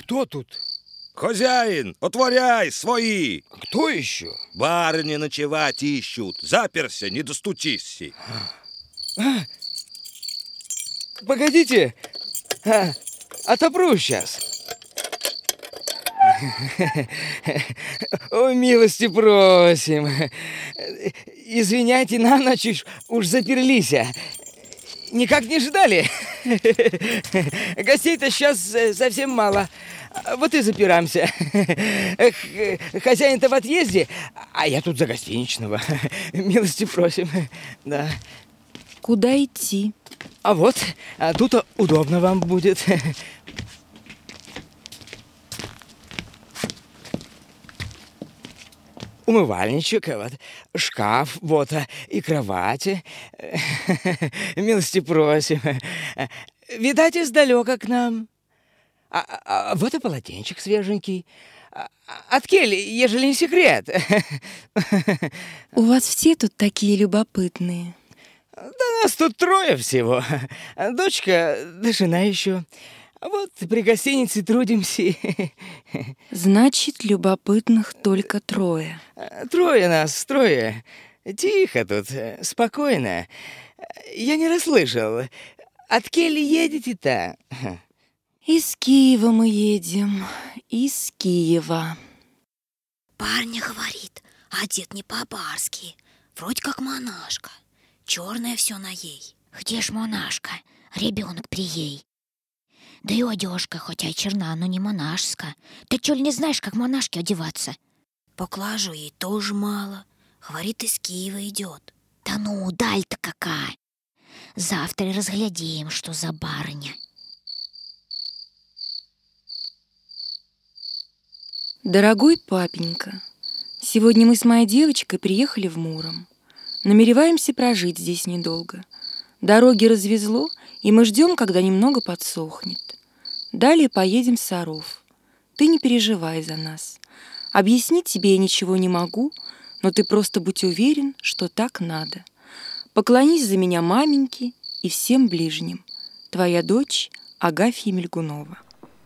Кто тут? Хозяин, отворяй, свои! Кто еще? Барыни ночевать ищут. Заперся, не достучись. Погодите, отопру сейчас. О, милости просим. Извиняйте, на ночь уж заперлись. Никак не ждали. Гостей-то сейчас совсем мало. Вот и запираемся. Хозяин-то в отъезде, а я тут за гостиничного. Милости просим. Да. Куда идти? А вот, тут удобно вам будет. Умывальничек, вот, шкаф, вот, и кровати. Милости просим. Видать, издалека к нам. Вот и полотенчик свеженький. От кели, ежели не секрет. У вас все тут такие любопытные. Да нас тут трое всего. Дочка, да жена еще. Вот при гостинице трудимся. Значит, любопытных только трое. Трое нас, трое. Тихо тут, спокойно. Я не расслышал. От кели едете-то? Из Киева мы едем. Из Киева. Парня говорит, одет не по-барски. Вроде как монашка. Черное все на ей. Где ж монашка? Ребенок при ей. Да и одежка, хотя и черна, но не монашка. Ты чё ли не знаешь, как монашке одеваться? Поклажу ей тоже мало. Говорит, из Киева идет. Да ну, даль-то какая. Завтра разглядим, что за барыня. Дорогой папенька, сегодня мы с моей девочкой приехали в Муром. Намереваемся прожить здесь недолго. Дороги развезло, и мы ждем, когда немного подсохнет. Далее поедем в Саров. Ты не переживай за нас. Объяснить тебе я ничего не могу, но ты просто будь уверен, что так надо. Поклонись за меня маменьке и всем ближним. Твоя дочь Агафья Мельгунова.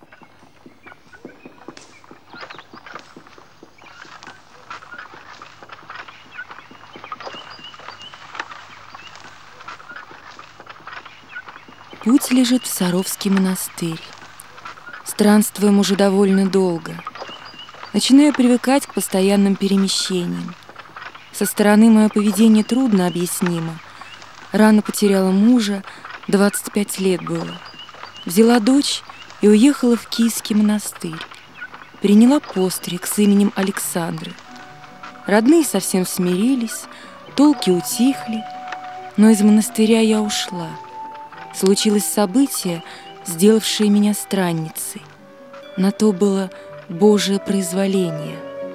Путь лежит в Саровский монастырь. Странствуем уже довольно долго. Начинаю привыкать к постоянным перемещениям. Со стороны мое поведение трудно объяснимо. Рано потеряла мужа, 25 лет было. Взяла дочь и уехала в Киевский монастырь. Приняла постриг с именем Александры. Родные совсем смирились, толки утихли, но из монастыря я ушла. Случилось событие, сделавшее меня странницей. На то было Божие произволение.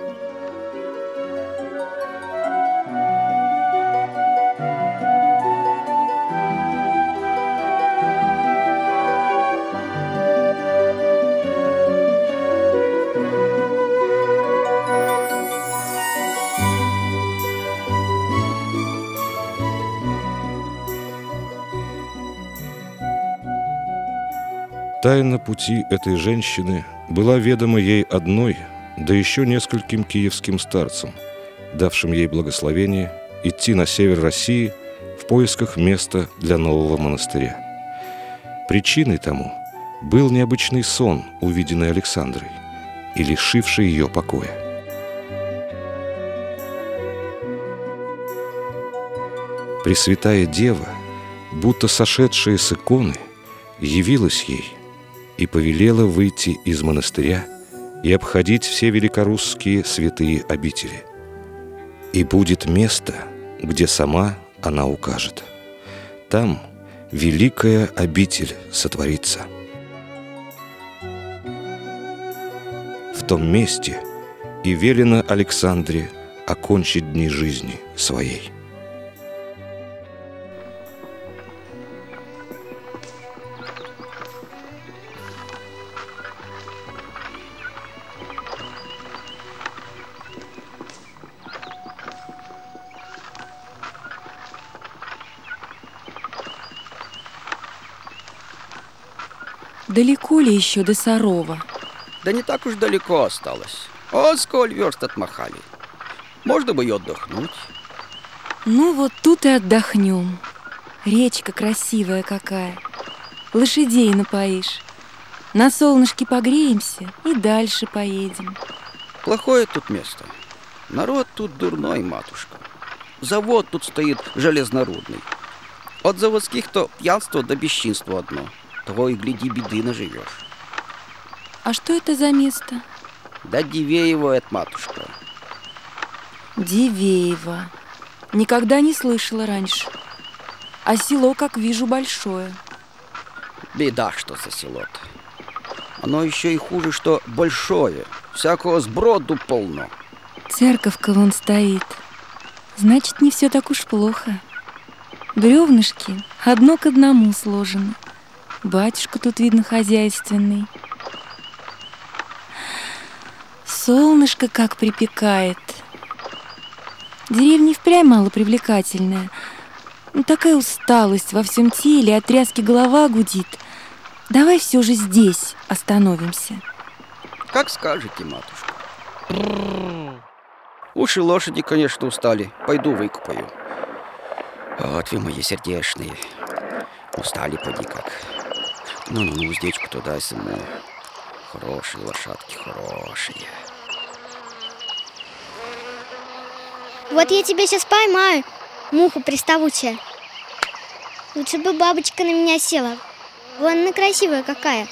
Тайна пути этой женщины была ведома ей одной, да еще нескольким киевским старцам, давшим ей благословение идти на север России в поисках места для нового монастыря. Причиной тому был необычный сон, увиденный Александрой и лишивший ее покоя. Пресвятая Дева, будто сошедшая с иконы, явилась ей и повелела выйти из монастыря и обходить все великорусские святые обители. И будет место, где сама она укажет. Там великая обитель сотворится. В том месте и велено Александре окончить дни жизни своей. Далеко ли еще до Сарова? Да не так уж далеко осталось. Вот сколь верст отмахали. Можно бы и отдохнуть. Ну вот тут и отдохнем. Речка красивая какая. Лошадей напоишь. На солнышке погреемся и дальше поедем. Плохое тут место. Народ тут дурной, матушка. Завод тут стоит железнорудный. От заводских-то пьянство до бесчинства одно. Того и гляди, беды наживешь. А что это за место? Да Дивеево это, матушка. Дивеево. Никогда не слышала раньше. А село, как вижу, большое. Беда, что за село-то. Оно еще и хуже, что большое. Всякого сброду полно. Церковка вон стоит. Значит, не все так уж плохо. Бревнышки одно к одному сложены. Батюшка тут, видно, хозяйственный. Солнышко как припекает. Деревня впрямь малопривлекательная. Ну, такая усталость во всем теле, от тряски голова гудит. Давай все же здесь остановимся. Как скажете, матушка. Уши лошади, конечно, устали. Пойду выкупаю. Вот вы мои сердечные. Устали, поди как. Ну, уздечку туда саму. Хорошие лошадки, хорошие. Вот я тебя сейчас поймаю, муха приставучая. Лучше бы бабочка на меня села. Вон она красивая какая.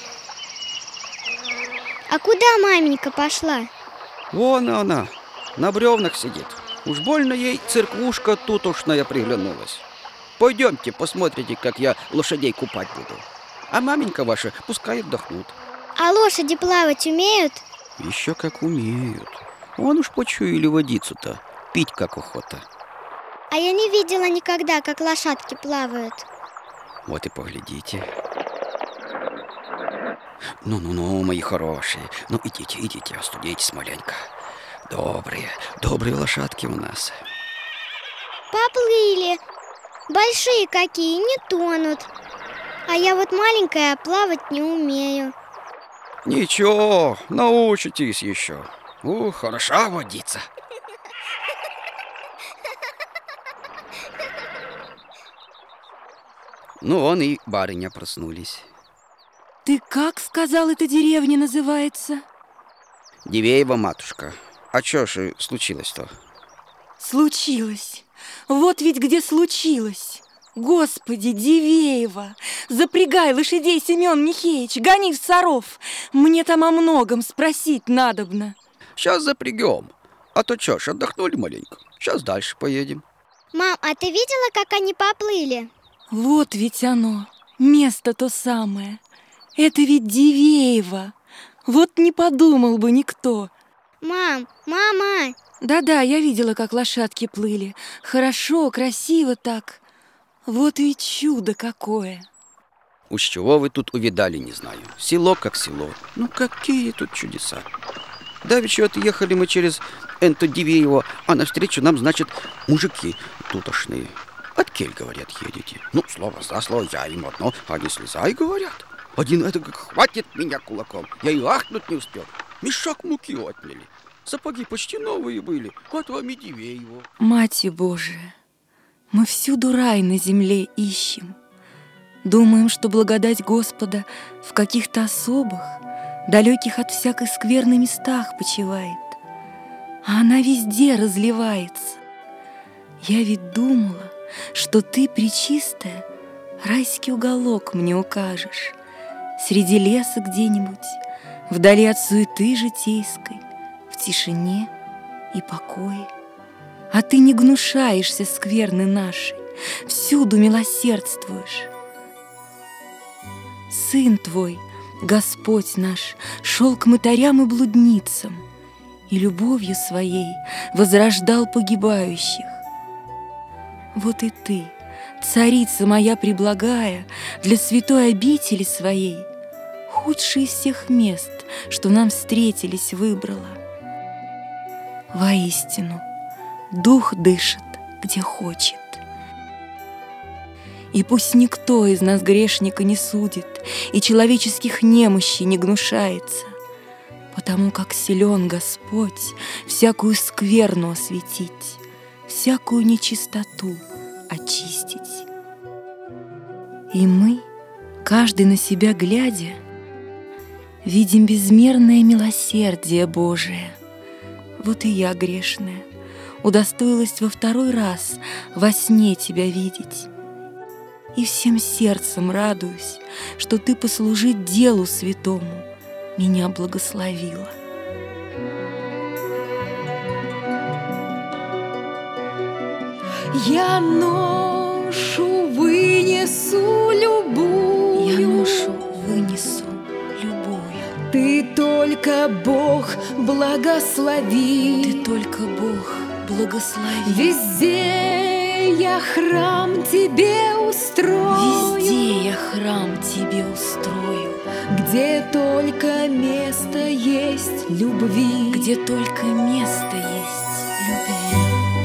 А куда маменька пошла? Вон она, на бревнах сидит. Уж больно ей церквушка тутошная приглянулась. Пойдемте, посмотрите, как я лошадей купать буду. А маменька ваша пускай отдохнут. А лошади плавать умеют? Еще как умеют. Вон уж почуяли водицу-то. Пить как охота. А я не видела никогда, как лошадки плавают. Вот и поглядите. Ну, мои хорошие. Ну, идите, остудитесь маленько. Добрые лошадки у нас. Поплыли. Большие какие, не тонут. А я вот маленькая, плавать не умею. Ничего, научитесь еще. Хороша водица. Ну, он и барыня проснулись. Ты как сказал, эта деревня называется? Дивеево, матушка. А что же случилось-то? Случилось. Вот ведь где случилось. Господи, Дивеево! Запрягай лошадей, Семен Михеич, гони в Саров. Мне там о многом спросить надобно. Сейчас запрягем. А то что ж, отдохнули маленько. Сейчас дальше поедем. Мам, а ты видела, как они поплыли? Вот ведь оно, место то самое. Это ведь Дивеево. Вот не подумал бы никто. Мам, мама! Да-да, я видела, как лошадки плыли. Хорошо, красиво так. Вот ведь чудо какое. Уж чего вы тут увидали, не знаю. Село как село. Ну какие тут чудеса. Давеча отъехали мы через Дивеево, а навстречу нам, значит, мужики тутошные. От кель, говорят, едете. Ну, слово за слово, я им одно, они слезай, говорят. Один это как хватит меня кулаком. Я и ахнуть не успел. Мешок муки отняли. Сапоги почти новые были. Вот вам и Дивеево. Матерь Божия, мы всюду рай на земле ищем. Думаем, что благодать Господа в каких-то особых, далеких от всякой скверны местах почивает. А она везде разливается. Я ведь думала, что ты, пречистая, райский уголок мне укажешь. Среди леса где-нибудь, вдали от суеты житейской, в тишине и покое. А ты не гнушаешься скверны нашей, всюду милосердствуешь. Сын твой, Господь наш, шел к мытарям и блудницам и любовью своей возрождал погибающих. Вот и ты, царица моя преблагая, для святой обители своей худшие из всех мест, что нам встретились, выбрала. Воистину, дух дышит, где хочет. И пусть никто из нас грешника не судит и человеческих немощей не гнушается. потому как силен Господь всякую скверну осветить, всякую нечистоту очистить. И мы, каждый на себя глядя, видим безмерное милосердие Божие. Вот и я, грешная, удостоилась во второй раз во сне тебя видеть. И всем сердцем радуюсь, что ты послужить делу святому меня благословила. Я ношу, вынесу любую. Я ношу, вынесу любую. Ты только Бог благослови. Ты только Бог благослови. Везде я храм тебе устрою. Везде я храм тебе устрою. Где только место есть любви. Где только место есть любви.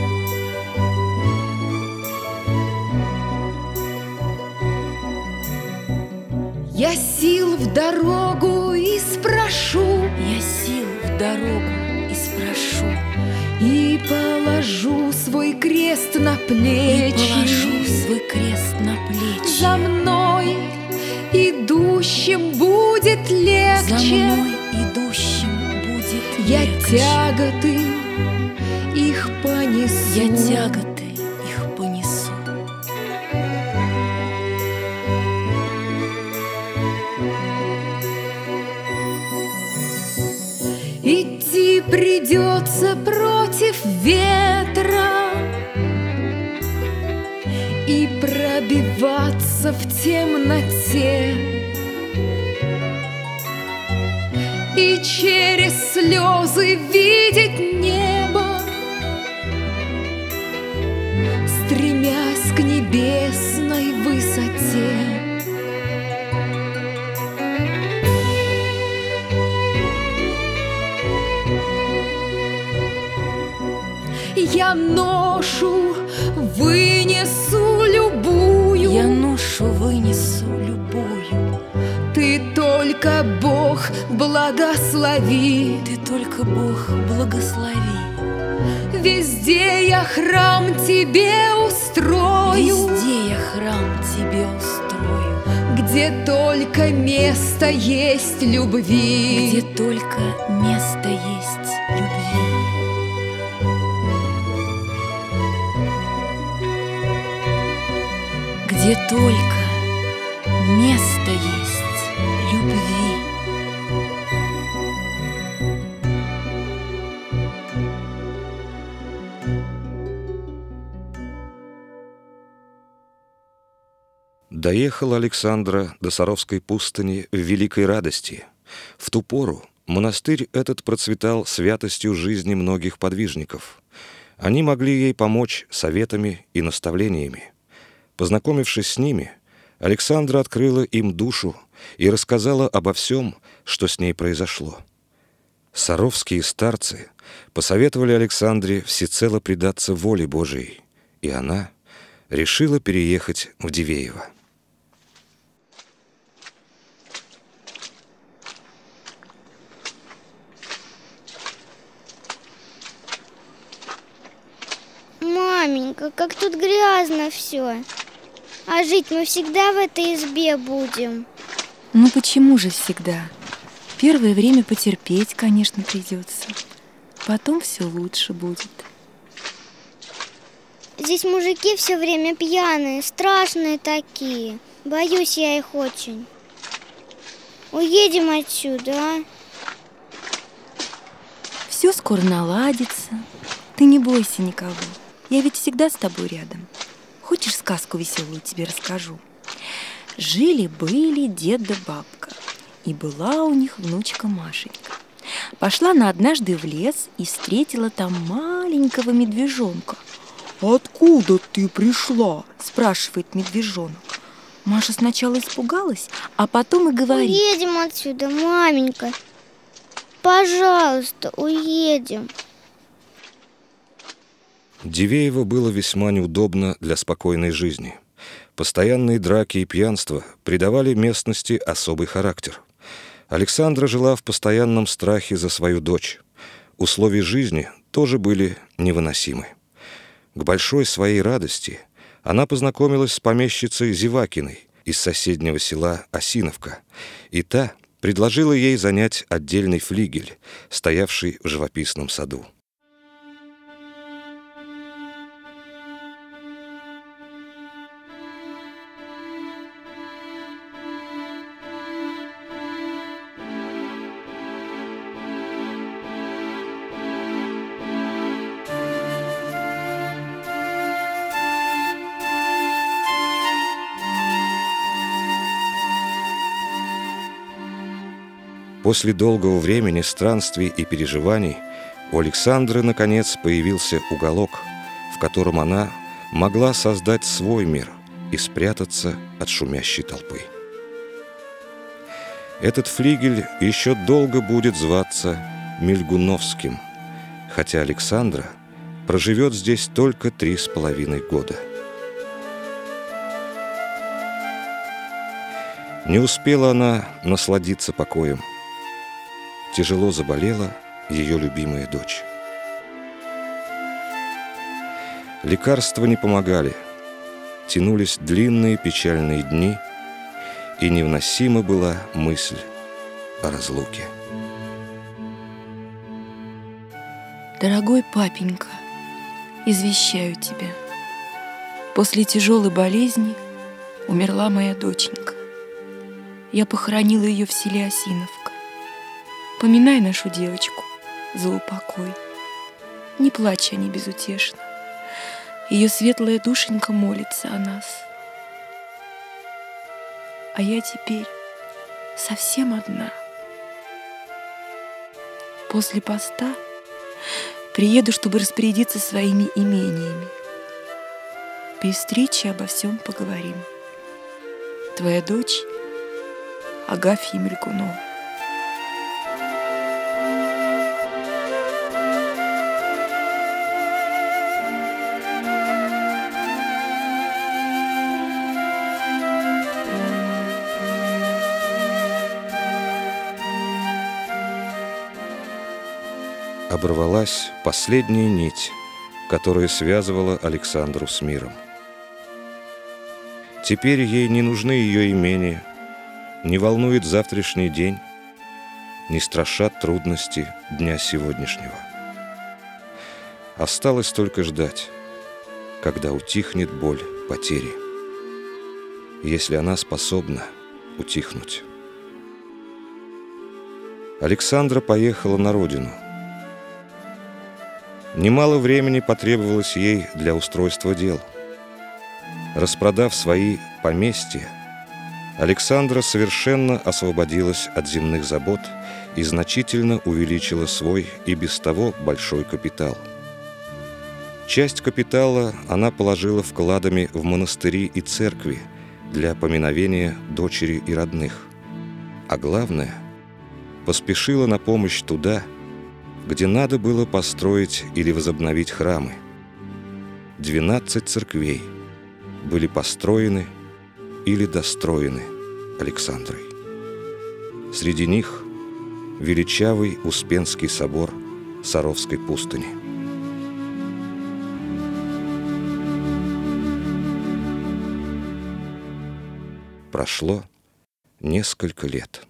Я сил в дорогу и спрошу. Я сил в дорогу и спрошу. И положу свой крест на плечи. И положу свой крест на плечи. За мной идущим будет легче. За мной идущим будет Я легче. тяготы их понесу. Я тяготы их понесу. Идти придется против ветра и пробиваться в темноте, и через слезы видеть небо, стремясь к небесной высоте. Я ношу, вынесу любую. Я ношу, вынесу любую. Ты только Бог благослови. Ты только Бог благослови. Везде я храм тебе устрою. Везде я храм тебе устрою. Где только место есть любви. Где только место есть любви. Где только место есть любви. Доехала Александра до Саровской пустыни в великой радости. В ту пору монастырь этот процветал святостью жизни многих подвижников. Они могли ей помочь советами и наставлениями. Познакомившись с ними, Александра открыла им душу и рассказала обо всем, что с ней произошло. Саровские старцы посоветовали Александре всецело предаться воле Божией, и она решила переехать в Дивеево. Маменька, как тут грязно все. А жить мы всегда в этой избе будем. Ну почему же всегда? Первое время потерпеть, конечно, придется. Потом все лучше будет. Здесь мужики все время пьяные, страшные такие. Боюсь я их очень. Уедем отсюда, а? Все скоро наладится. Ты не бойся никого. Я ведь всегда с тобой рядом. Хочешь, сказку веселую тебе расскажу? Жили-были дед да бабка, и была у них внучка Машенька. Пошла она однажды в лес и встретила там маленького медвежонка. «Откуда ты пришла?» – спрашивает медвежонок. Маша сначала испугалась, а потом и говорит: уедем отсюда, маменька. Пожалуйста, уедем. Дивеево было весьма неудобно для спокойной жизни. Постоянные драки и пьянство придавали местности особый характер. Александра жила в постоянном страхе за свою дочь. Условия жизни тоже были невыносимы. К большой своей радости она познакомилась с помещицей Зевакиной из соседнего села Осиновка, и та предложила ей занять отдельный флигель, стоявший в живописном саду. После долгого времени странствий и переживаний у Александры, наконец, появился уголок, в котором она могла создать свой мир и спрятаться от шумящей толпы. Этот флигель еще долго будет зваться Мильгуновским, хотя Александра проживет здесь только 3,5 года. Не успела она насладиться покоем. Тяжело заболела ее любимая дочь. Лекарства не помогали. Тянулись длинные печальные дни, и невыносима была мысль о разлуке. Дорогой папенька, извещаю тебя. После тяжелой болезни умерла моя доченька. Я похоронила ее в селе Осиновка. Поминай нашу девочку за упокой. Не плачь о ней безутешно. Ее светлая душенька молится о нас. А я теперь совсем одна. После поста приеду, чтобы распорядиться своими имениями. При встрече обо всем поговорим. Твоя дочь Агафья Мильгунова. Оборвалась последняя нить, которая связывала Александру с миром. Теперь ей не нужны ее имения, не волнует завтрашний день, не страшат трудности дня сегодняшнего. Осталось только ждать, когда утихнет боль потери, если она способна утихнуть. Александра поехала на родину. Немало времени потребовалось ей для устройства дел. Распродав свои поместья, Александра совершенно освободилась от земных забот и значительно увеличила свой и без того большой капитал. Часть капитала она положила вкладами в монастыри и церкви для поминовения дочери и родных. А главное, поспешила на помощь туда, где надо было построить или возобновить храмы. 12 церквей были построены или достроены Александрой. Среди них величавый Успенский собор Саровской пустыни. Прошло несколько лет.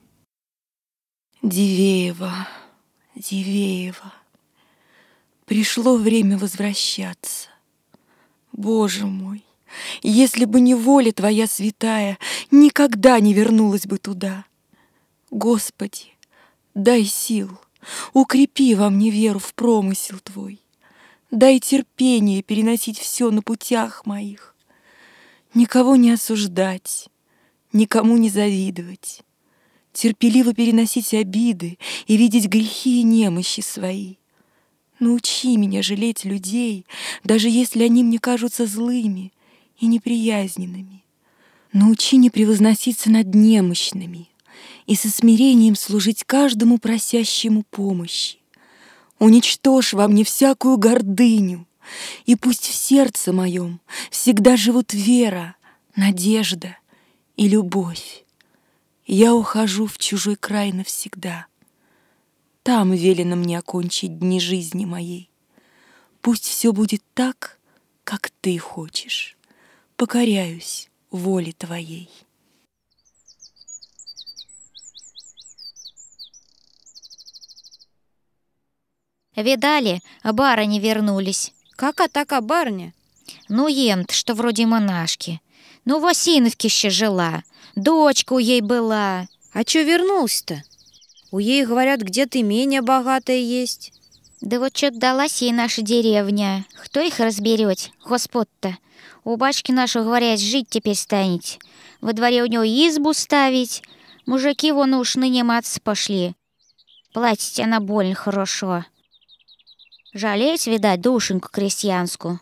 Дивеева, Дивеева, пришло время возвращаться. Боже мой, если бы не воля Твоя святая, никогда не вернулась бы туда. Господи, дай сил, укрепи во мне веру в промысел Твой. Дай терпение переносить все на путях моих. Никого не осуждать, никому не завидовать. Терпеливо переносить обиды и видеть грехи и немощи свои. Научи меня жалеть людей, даже если они мне кажутся злыми и неприязненными. Научи не превозноситься над немощными и со смирением служить каждому просящему помощи. Уничтожь во мне всякую гордыню, и пусть в сердце моем всегда живут вера, надежда и любовь. Я ухожу в чужой край навсегда. Там велено мне окончить дни жизни моей. Пусть все будет так, как ты хочешь. Покоряюсь воле твоей. Видали, барыни вернулись. Как атака барыня? Ну, ем-то, что вроде монашки. Ну, в Осиновке еще жила. Дочка у ей была. А чё вернулся-то? У ей, говорят, где-то имение богатое есть. Да вот что-то далась ей наша деревня. Кто их разберет, Господь-то? У бачки нашего, говорят, жить теперь станете. Во дворе у него избу ставить. Мужики вон уж наниматься пошли. Платить она больно хорошо. Жалеть, видать, душеньку крестьянскую.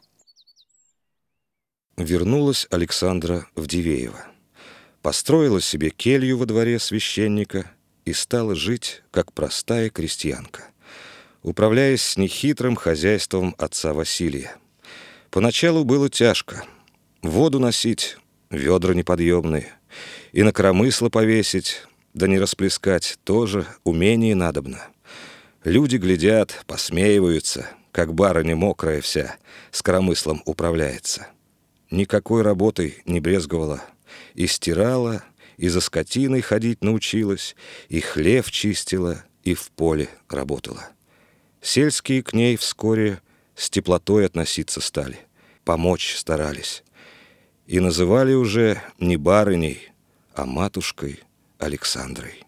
Вернулась Александра в Дивеево. Построила себе келью во дворе священника и стала жить, как простая крестьянка, управляясь с нехитрым хозяйством отца Василия. Поначалу было тяжко. Воду носить, ведра неподъемные, и на коромысло повесить, да не расплескать, тоже умение надобно. Люди глядят, посмеиваются, как барыня мокрая вся с коромыслом управляется. Никакой работой не брезговала. И стирала, и за скотиной ходить научилась, и хлев чистила, и в поле работала. Сельские к ней вскоре с теплотой относиться стали, помочь старались. И называли уже не барыней, а матушкой Александрой.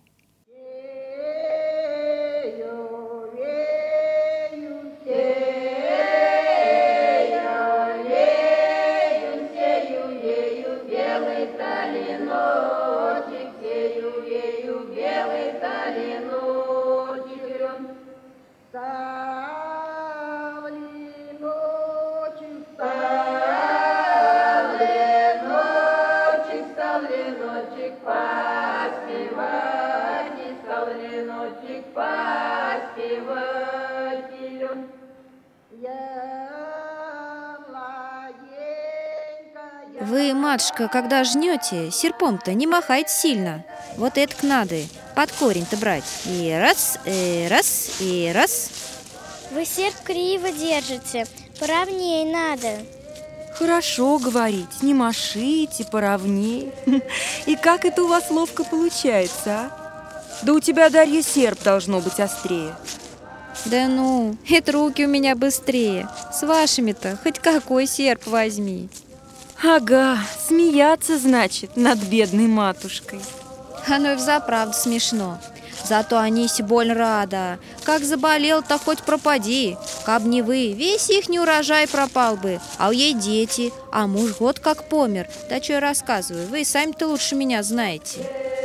Вы, матушка, когда жнете, серпом-то не махайте сильно. Вот это к надо, под корень-то брать. И раз, и раз, и раз. Вы серп криво держите, поровней надо. Хорошо говорить, не машите, поровней. И как это у вас ловко получается, а? Да у тебя, Дарья, серп должно быть острее. Да ну, это руки у меня быстрее. С вашими-то хоть какой серп возьми. Ага, смеяться, значит, над бедной матушкой. Оно и взаправду смешно. Зато Анисе больно рада. Как заболел-то хоть пропади. Каб не вы, весь ихний урожай пропал бы. А у ей дети, а муж год как помер. Да что я рассказываю, вы сами-то лучше меня знаете.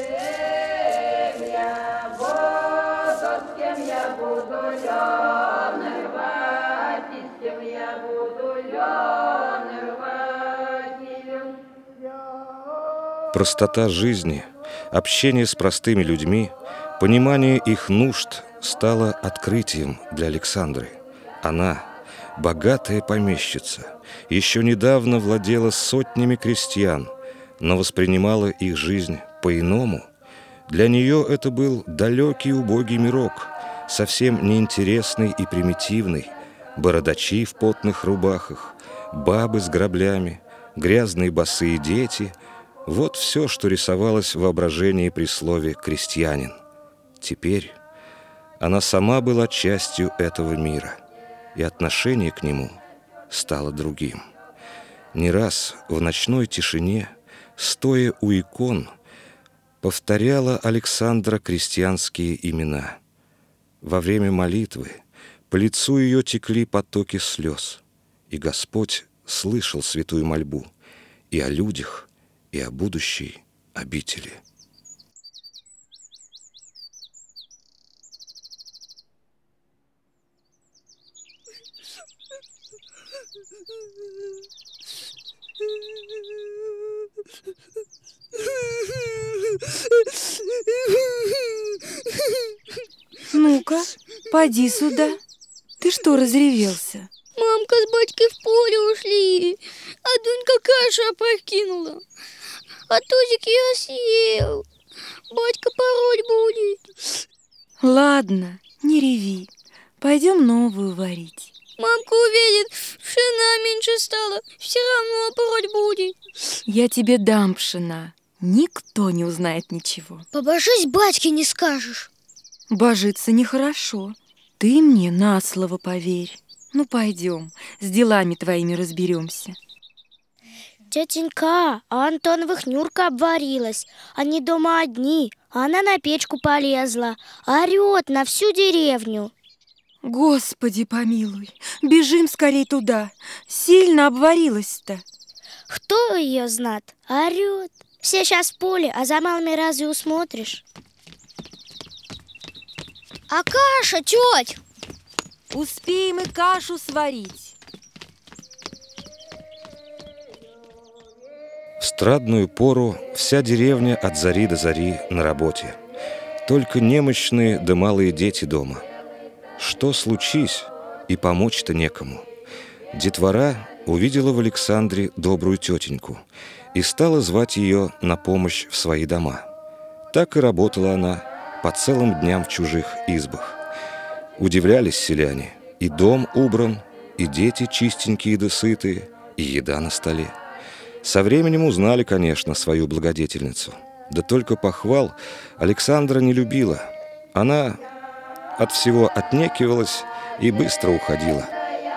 Простота жизни, общение с простыми людьми, понимание их нужд стало открытием для Александры. Она, богатая помещица, еще недавно владела сотнями крестьян, но воспринимала их жизнь по-иному. Для нее это был далекий убогий мирок, совсем неинтересный и примитивный, бородачи в потных рубахах, бабы с граблями, грязные босые дети — вот все, что рисовалось в воображении при слове «крестьянин». Теперь она сама была частью этого мира, и отношение к нему стало другим. Не раз в ночной тишине, стоя у икон, повторяла Александра крестьянские имена. Во время молитвы по лицу ее текли потоки слез, и Господь слышал святую мольбу и о людях, и о будущей обители. Ну-ка, поди сюда. Ты что разревелся? Мамка с батькой в поле ушли, а Дунька кашу опрокинула, а тузик ее съел. Батька пороть будет. Ладно, не реви. Пойдем новую варить. Мамка увидит, пшена меньше стало, все равно пороть будет. Я тебе дам пшена. Никто не узнает ничего. Побожись, батьке не скажешь. Божиться нехорошо. Ты мне на слово поверь. Ну, пойдем, с делами твоими разберемся. Тетенька, а Антоновых Нюрка обварилась. Они дома одни, а она на печку полезла. Орет на всю деревню. Господи помилуй, бежим скорей туда. Сильно обварилась-то. Кто ее знает? Орет. Все сейчас в поле, а за малыми разве усмотришь? А каша, теть? Успеем и кашу сварить. В страдную пору вся деревня от зари до зари на работе. Только немощные да малые дети дома. Что случись, и помочь-то некому. Детвора увидела в Александре добрую тетеньку и стала звать ее на помощь в свои дома. Так и работала она по целым дням в чужих избах. Удивлялись селяне: и дом убран, и дети чистенькие да сытые, и еда на столе. Со временем узнали, конечно, свою благодетельницу. Да только похвал Александра не любила. Она от всего отнекивалась и быстро уходила.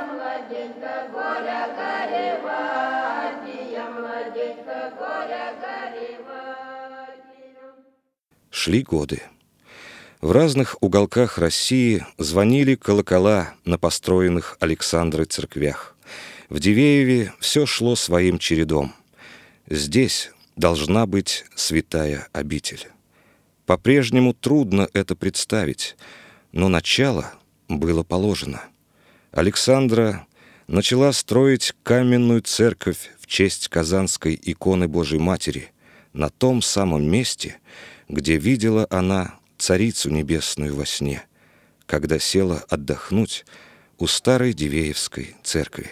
Шли годы. В разных уголках России звонили колокола на построенных Александрой церквях. В Дивееве все шло своим чередом. Здесь должна быть святая обитель. По-прежнему трудно это представить, но начало было положено. Александра начала строить каменную церковь в честь Казанской иконы Божией Матери на том самом месте, где видела она Царицу Небесную во сне, когда села отдохнуть у старой Дивеевской церкви.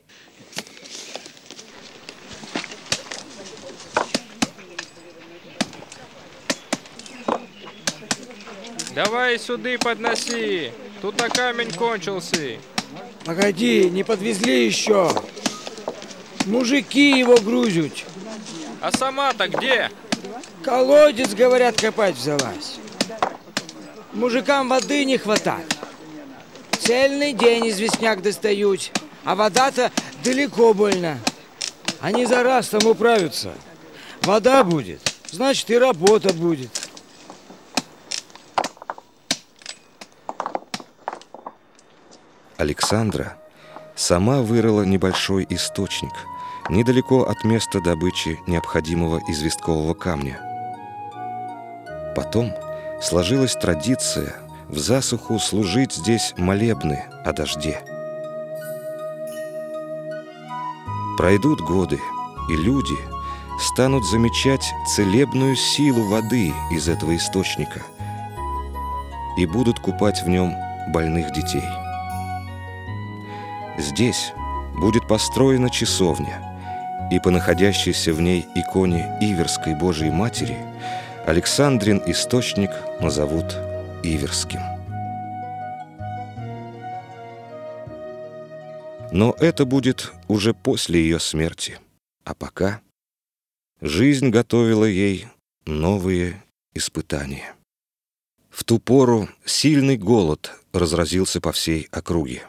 Давай сюда подноси, тут на камень кончился. Погоди, не подвезли еще. Мужики его грузят. А сама-то где? Колодец, говорят, копать взялась. Мужикам воды не хватает. Цельный день известняк достают, а вода-то далеко больно. Они за раз там управятся. Вода будет, значит и работа будет. Александра сама вырыла небольшой источник недалеко от места добычи необходимого известкового камня. Потом сложилась традиция в засуху служить здесь молебны о дожде. Пройдут годы, и люди станут замечать целебную силу воды из этого источника и будут купать в нем больных детей. Здесь будет построена часовня, и по находящейся в ней иконе Иверской Божией Матери Александрин источник назовут Иверским. Но это будет уже после ее смерти, а пока жизнь готовила ей новые испытания. В ту пору сильный голод разразился по всей округе.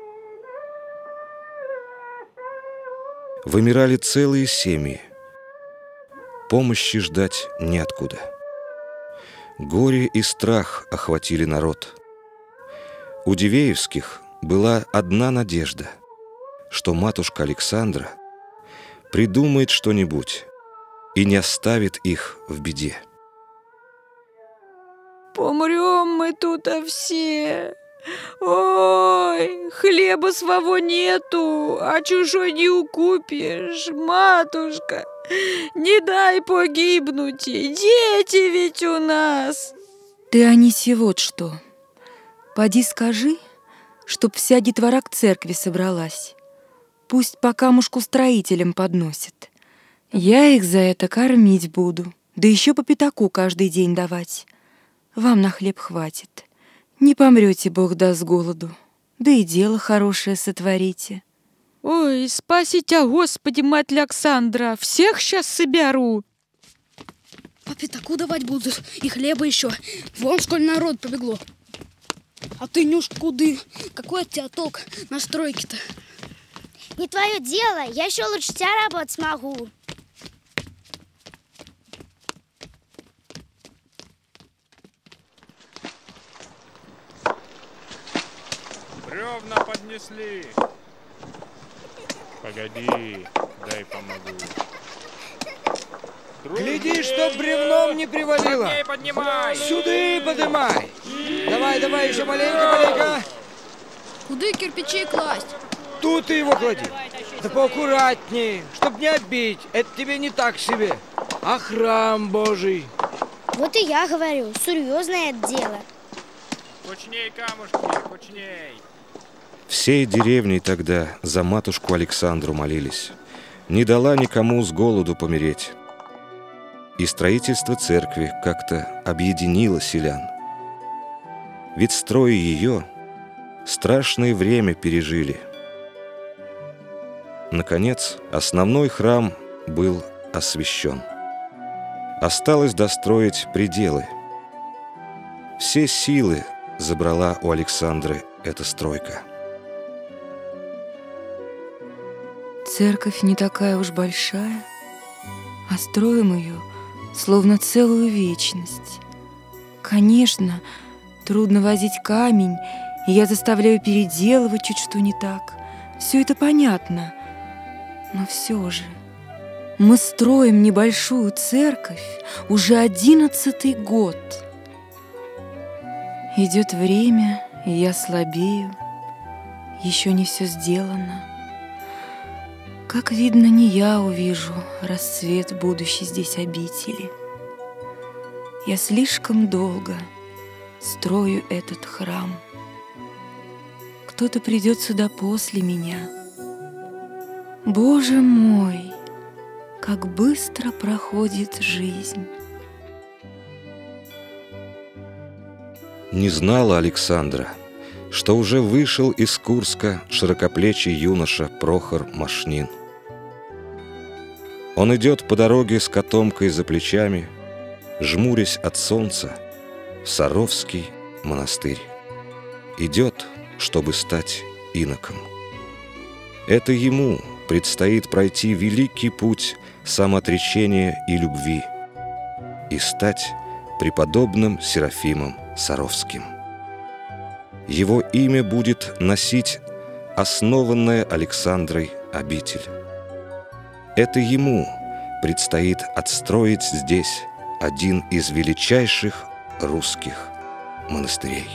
Вымирали целые семьи. Помощи ждать неоткуда. Горе и страх охватили народ. У Дивеевских была одна надежда, что матушка Александра придумает что-нибудь и не оставит их в беде. Помрем мы тут все. Ой, хлеба своего нету, а чужой не укупишь, матушка. Не дай погибнуть, дети ведь у нас. Ты, Аниси, вот что. Поди скажи, чтоб вся детвора к церкви собралась. Пусть по камушку строителям подносят. Я их за это кормить буду, Да еще по пятаку каждый день давать. Вам на хлеб хватит. Не помрете, Бог даст, с голоду. Да и дело хорошее сотворите. Ой, спаси тебя, Господи, мать Александра, всех сейчас соберу. По пятаку давать будут, и хлеба еще. Вон, сколь народ побегло. А ты, Нюш, куды? Какой от тебя толк на стройке-то? Не твое дело, я еще лучше тебя работать смогу. Бревна поднесли. Погоди, дай помогу. Гляди, чтоб бревном не привалило. Поднимай. Сюда поднимай. Давай, давай, еще маленько. Куда кирпичей класть? Тут ты его клади. Да поаккуратнее, чтоб не обить. Это тебе не так себе, а храм Божий. Вот и я говорю, серьезное это дело. Кучней камушки, кучней. Всей деревней тогда за матушку Александру молились. Не дала никому с голоду помереть. И строительство церкви как-то объединило селян. Ведь, строя ее, страшное время пережили. Наконец, основной храм был освящен. Осталось достроить пределы. Все силы забрала у Александры эта стройка. Церковь не такая уж большая, а строим ее словно целую вечность. Конечно, трудно возить камень, и я заставляю переделывать чуть что не так. Все это понятно, но все же мы строим небольшую церковь уже 11-й год. Идет время, и я слабею, еще не все сделано. Как видно, не я увижу расцвет будущей здесь обители. Я слишком долго строю этот храм. Кто-то придет сюда после меня. Боже мой, как быстро проходит жизнь. Не знала Александра, что уже вышел из Курска широкоплечий юноша Прохор Машнин. Он идет по дороге с котомкой за плечами, жмурясь от солнца, в Саровский монастырь. Идет, чтобы стать иноком. Это ему предстоит пройти великий путь самоотречения и любви и стать преподобным Серафимом Саровским. Его имя будет носить основанная Александрой обитель. Это ему предстоит отстроить здесь один из величайших русских монастырей.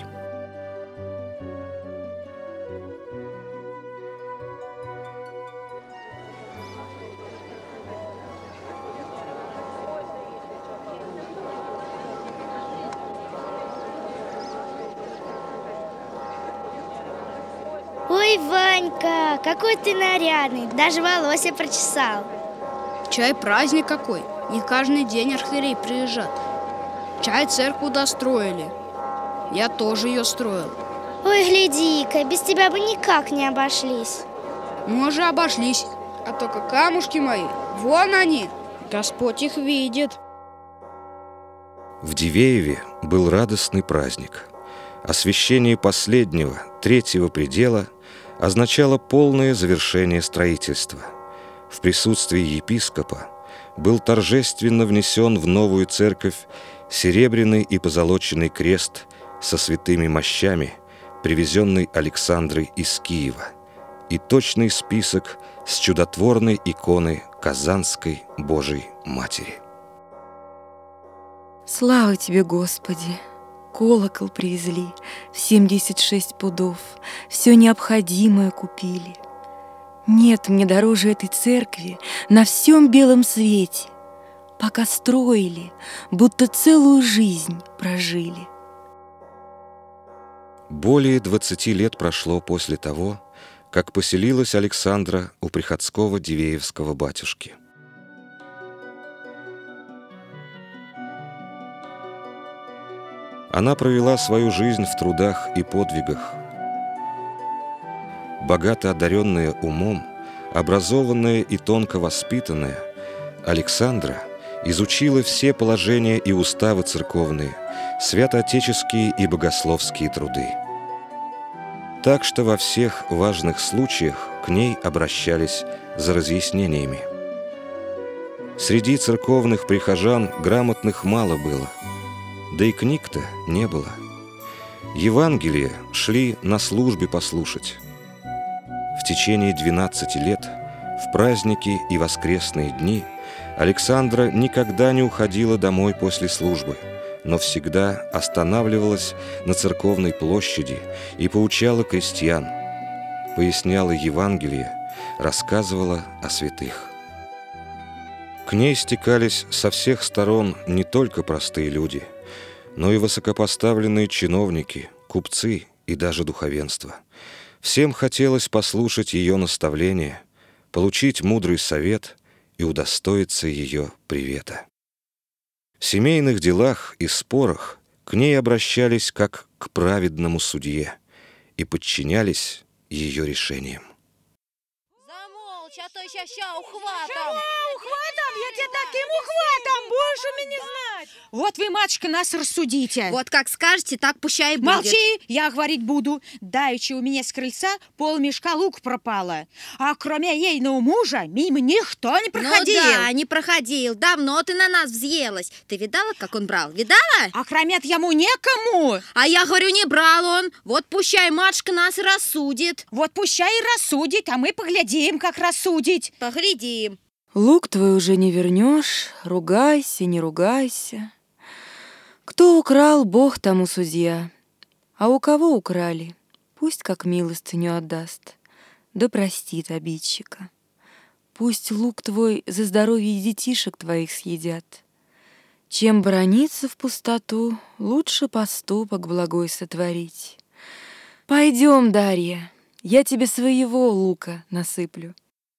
Ой, Ванька, какой ты нарядный, даже волосы прочесал. Чай праздник какой, не каждый день архиерей приезжат. Чай церковь достроили, я тоже ее строил. Ой, гляди-ка, без тебя бы никак не обошлись. Мы уже обошлись, а только камушки мои, вон они, Господь их видит. В Дивееве был радостный праздник. Освящение последнего, третьего предела означало полное завершение строительства. В присутствии епископа был торжественно внесен в новую церковь серебряный и позолоченный крест со святыми мощами, привезенный Александрой из Киева, и точный список с чудотворной иконой Казанской Божией Матери. Слава тебе, Господи! Колокол привезли в 76 пудов, все необходимое купили. Нет мне дороже этой церкви на всем белом свете. Пока строили, будто целую жизнь прожили. Более 20 лет прошло после того, как поселилась Александра у приходского дивеевского батюшки. Она провела свою жизнь в трудах и подвигах. Богато одаренная умом, образованная и тонко воспитанная, Александра изучила все положения и уставы церковные, святоотеческие и богословские труды. Так что во всех важных случаях к ней обращались за разъяснениями. Среди церковных прихожан грамотных мало было, да и книг-то не было. Евангелие шли на службе послушать. В течение 12 лет, в праздники и воскресные дни, Александра никогда не уходила домой после службы, но всегда останавливалась на церковной площади и поучала крестьян, поясняла Евангелие, рассказывала о святых. К ней стекались со всех сторон не только простые люди, но и высокопоставленные чиновники, купцы и даже духовенство. Всем хотелось послушать ее наставления, получить мудрый совет и удостоиться ее привета. В семейных делах и спорах к ней обращались как к праведному судье и подчинялись ее решениям. Замолчь, а то ща ухватом. Ухватом? Я тебе таким ухватом будешь у меня знать. Вот вы, матушка, нас рассудите. Вот как скажете, так пущай и будет. Молчи, я говорить буду. Давеча у меня с крыльца полмешка лук пропало. А кроме ейного мужа мимо никто не проходил. Ну да, не проходил. Давно ты на нас взъелась. Ты видала, как он брал? Видала? А кроме ему некому. А я говорю, не брал он. Вот пущай матушка нас и рассудит. Вот пущай и рассудит, а мы поглядим, как рассудить. Поглядим. Лук твой уже не вернешь, ругайся, не ругайся. Кто украл, Бог тому судья. А у кого украли, пусть как милостыню отдаст, да простит обидчика. Пусть лук твой за здоровье детишек твоих съедят. Чем браниться в пустоту, лучше поступок благой сотворить. Пойдем, Дарья, я тебе своего лука насыплю.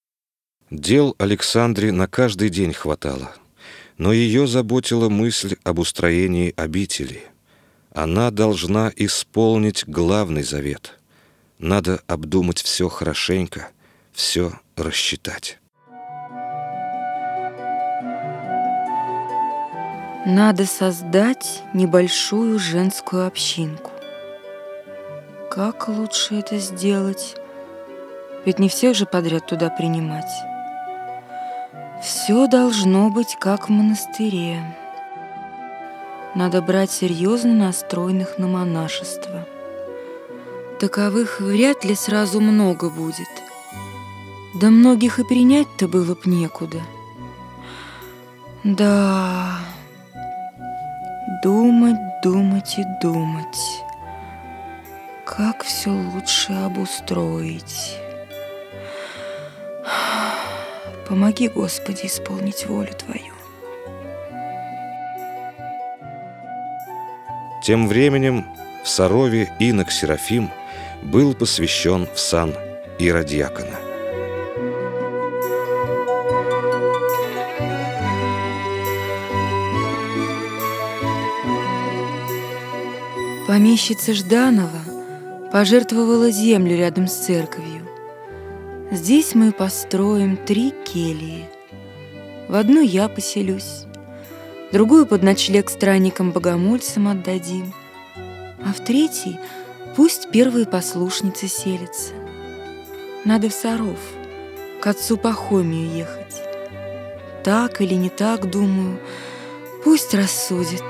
Дел Александре на каждый день хватало, но ее заботила мысль об устроении обители. Она должна исполнить главный завет. Надо обдумать все хорошенько, все рассчитать. Надо создать небольшую женскую общинку. Как лучше это сделать? Ведь не всех же подряд туда принимать. Все должно быть как в монастыре. Надо брать серьезно настроенных на монашество. Таковых вряд ли сразу много будет. Да многих и принять-то было б некуда. Да, думать, думать и думать. Как все лучше обустроить. Помоги, Господи, исполнить волю Твою. Тем временем в Сарове инок Серафим был посвящен в сан иродиакона. Помещица Жданова пожертвовала землю рядом с церковью. Здесь мы построим 3 кельи. В одну я поселюсь, другую под ночлег странникам-богомольцам отдадим, а в 3-й пусть первые послушницы селятся. Надо в Саров, к отцу Пахомию ехать. Так или не так, думаю, пусть рассудит.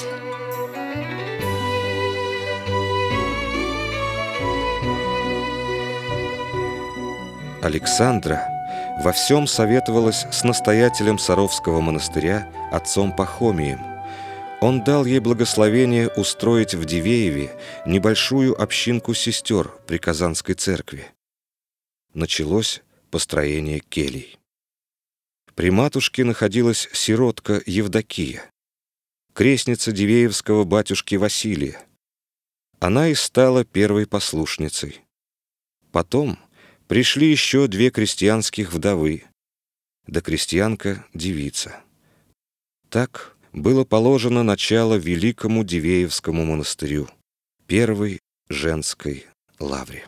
Александра во всем советовалась с настоятелем Саровского монастыря отцом Пахомием. Он дал ей благословение устроить в Дивееве небольшую общинку сестер при Казанской церкви. Началось построение келий. При матушке находилась сиротка Евдокия, крестница дивеевского батюшки Василия. Она и стала первой послушницей. Потом пришли еще 2 крестьянских вдовы, да крестьянка-девица. Так было положено начало великому Дивеевскому монастырю, первой женской лавре.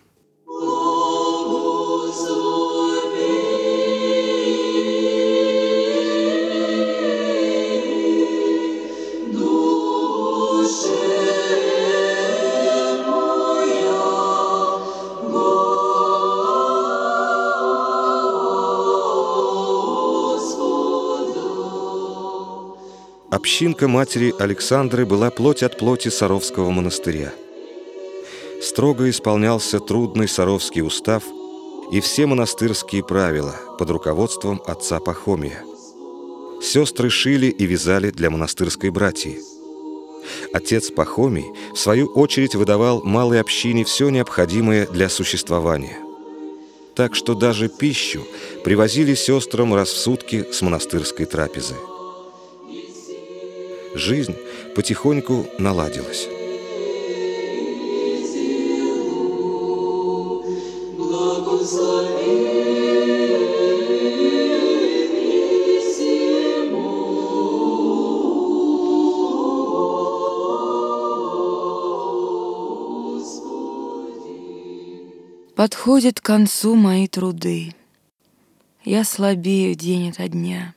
Общинка матери Александры была плоть от плоти Саровского монастыря. Строго исполнялся трудный Саровский устав и все монастырские правила под руководством отца Пахомия. Сестры шили и вязали для монастырской братьи. Отец Пахомий, в свою очередь, выдавал малой общине все необходимое для существования. Так что даже пищу привозили сестрам раз в сутки с монастырской трапезы. Жизнь потихоньку наладилась. Подходят к концу мои труды. Я слабею день ото дня.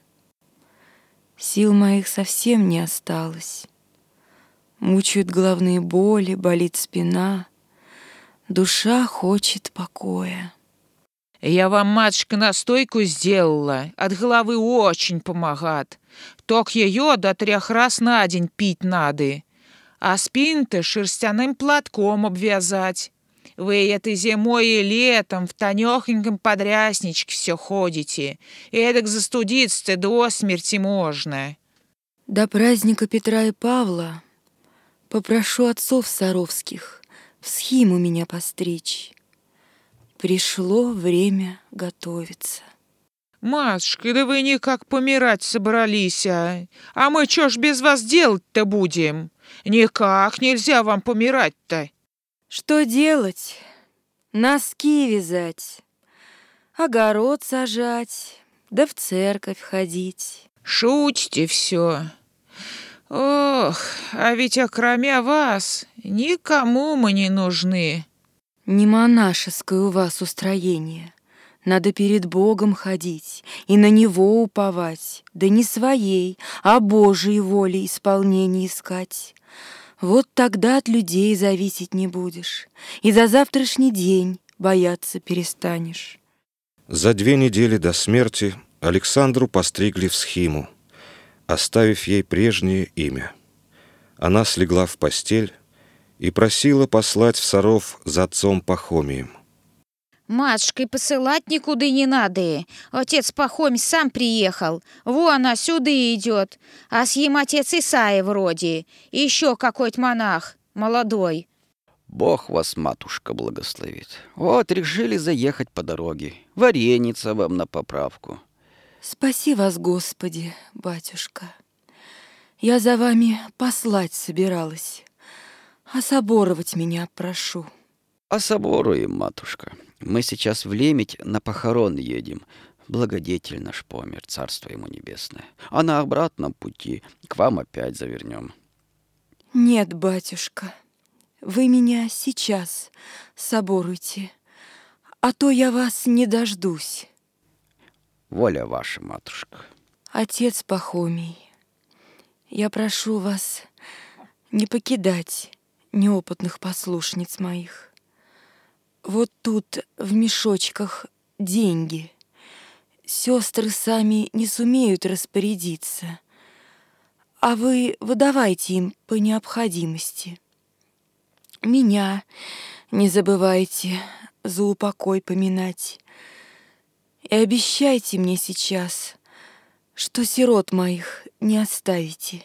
Сил моих совсем не осталось. Мучают головные боли, болит спина. Душа хочет покоя. Я вам, матушка, настойку сделала. От головы очень помогает. Ток ее до 3 раз на день пить надо. А спину-то шерстяным платком обвязать. Вы этой зимой и летом в тонехоньком подрясничке все ходите. Эдак застудиться до смерти можно. До праздника Петра и Павла попрошу отцов Саровских в схиму меня постричь. Пришло время готовиться. Матушка, да вы никак помирать собрались, а? А мы чё ж без вас делать-то будем? Никак нельзя вам помирать-то. Что делать? Носки вязать, огород сажать, да в церковь ходить. Шутите все. Ох, а ведь окромя вас никому мы не нужны. Не монашеское у вас устроение. Надо перед Богом ходить и на Него уповать, да не своей, а Божьей воли исполнения искать. Вот тогда от людей зависеть не будешь, и за завтрашний день бояться перестанешь. За 2 недели до смерти Александру постригли в схиму, оставив ей прежнее имя. Она слегла в постель и просила послать в Саров за отцом Пахомием. Матушка, и посылать никуда не надо. Отец Пахомий сам приехал. Во, она сюда идет. А с ним отец Исаия вроде. И еще какой-то монах, молодой. Бог вас, матушка, благословит. Вот, решили заехать по дороге. Вареница вам на поправку. Спаси вас, Господи, батюшка. Я за вами послать собиралась. Особоровать меня прошу. Особоруем, матушка. Мы сейчас в Лемедь на похорон едем. Благодетель наш помер, царство ему небесное. А на обратном пути к вам опять завернем. Нет, батюшка, вы меня сейчас соборуйте, а то я вас не дождусь. Воля ваша, матушка. Отец Пахомий, я прошу вас не покидать неопытных послушниц моих. Вот тут в мешочках деньги. Сестры сами не сумеют распорядиться, а вы выдавайте им по необходимости. Меня не забывайте за упокой поминать. И обещайте мне сейчас, что сирот моих не оставите.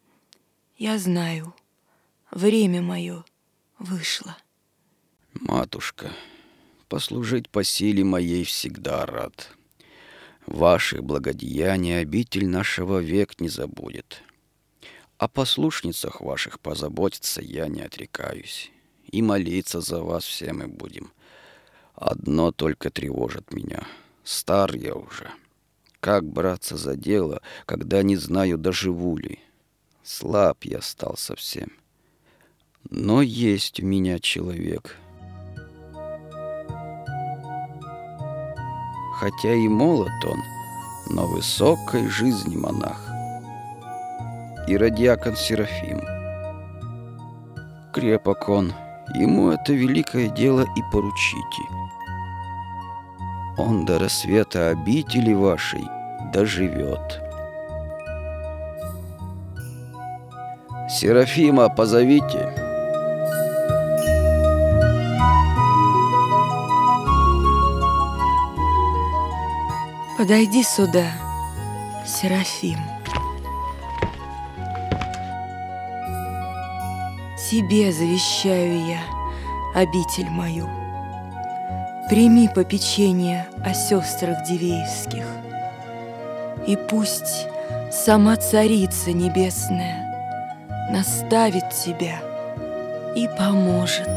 Я знаю, время мое вышло. Матушка, послужить по силе моей всегда рад. Ваши благодеяния обитель нашего век не забудет. О послушницах ваших позаботиться я не отрекаюсь. И молиться за вас все мы будем. Одно только тревожит меня. Стар я уже. Как браться за дело, когда не знаю, доживу ли? Слаб я стал совсем. Но есть у меня человек. Хотя и молод он, но высокой жизни монах. Иродиакон Серафим. Крепок он, ему это великое дело и поручите. Он до рассвета обители вашей доживет. Серафима позовите. Подойди сюда, Серафим. Тебе завещаю я обитель мою. Прими попечение о сестрах Дивеевских, и пусть сама Царица Небесная наставит тебя и поможет.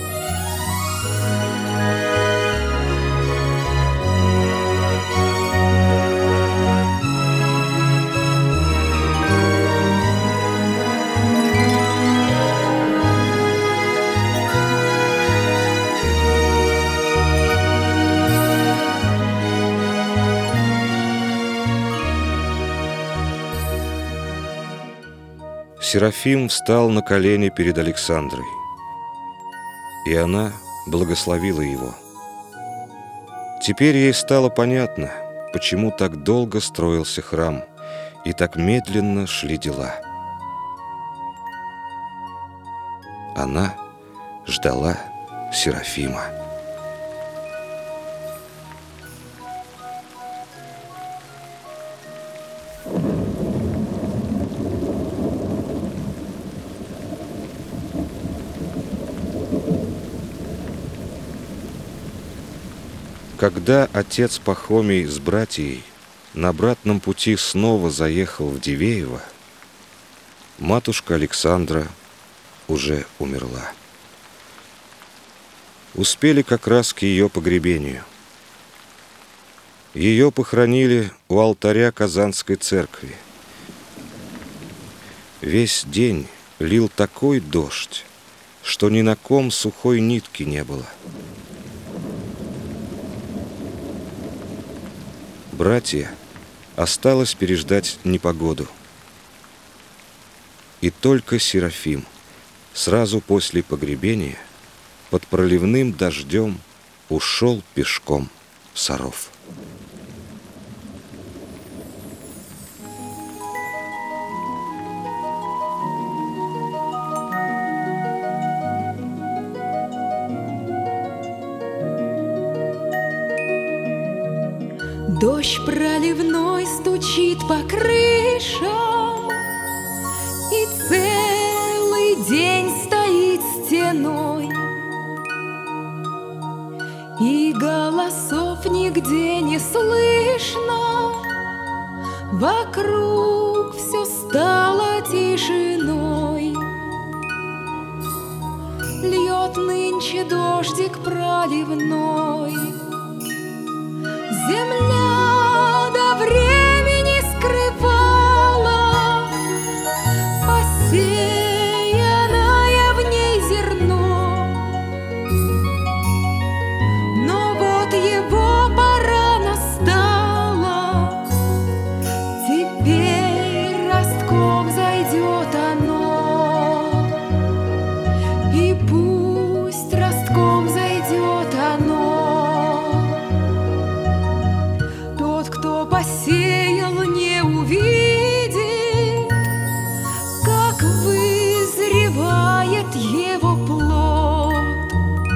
Серафим встал на колени перед Александрой, и она благословила его. Теперь ей стало понятно, почему так долго строился храм и так медленно шли дела. Она ждала Серафима. Когда отец Пахомий с братьей на обратном пути снова заехал в Дивеево, матушка Александра уже умерла. Успели как раз к ее погребению. Ее похоронили у алтаря Казанской церкви. Весь день лил такой дождь, что ни на ком сухой нитки не было. Братья осталось переждать непогоду. И только Серафим сразу после погребения под проливным дождем ушел пешком в Саров. Дождь проливной стучит по крышам, и целый день стоит стеной, и голосов нигде не слышно, вокруг все стало тишиной. Льет нынче дождик проливной, земля до времени скрывала посеянное в ней зерно, но вот его пора настала, теперь ростком зайдет оно, и пусть ростком зайдет оно. Посеял, не увидит, как вызревает его плод.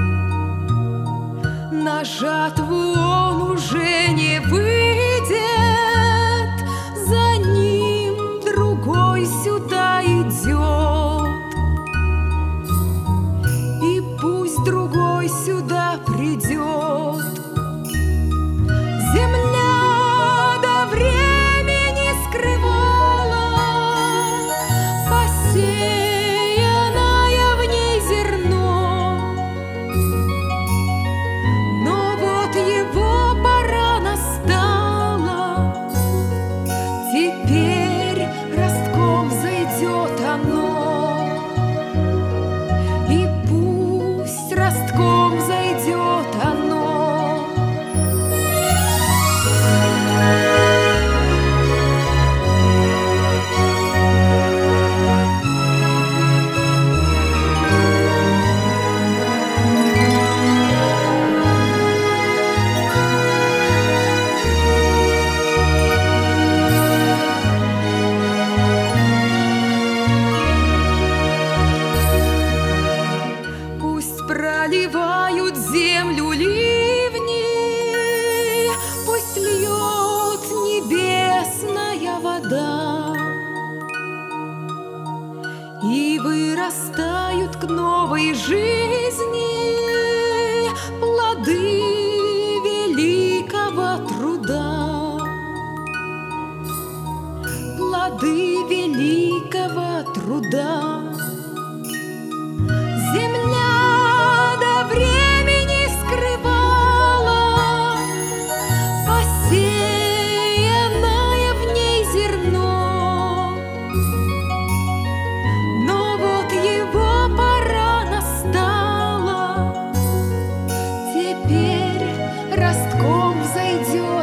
На жатву он уже не выйдет, за ним другой сюда идет. И пусть другой сюда придет. Земля взойдет.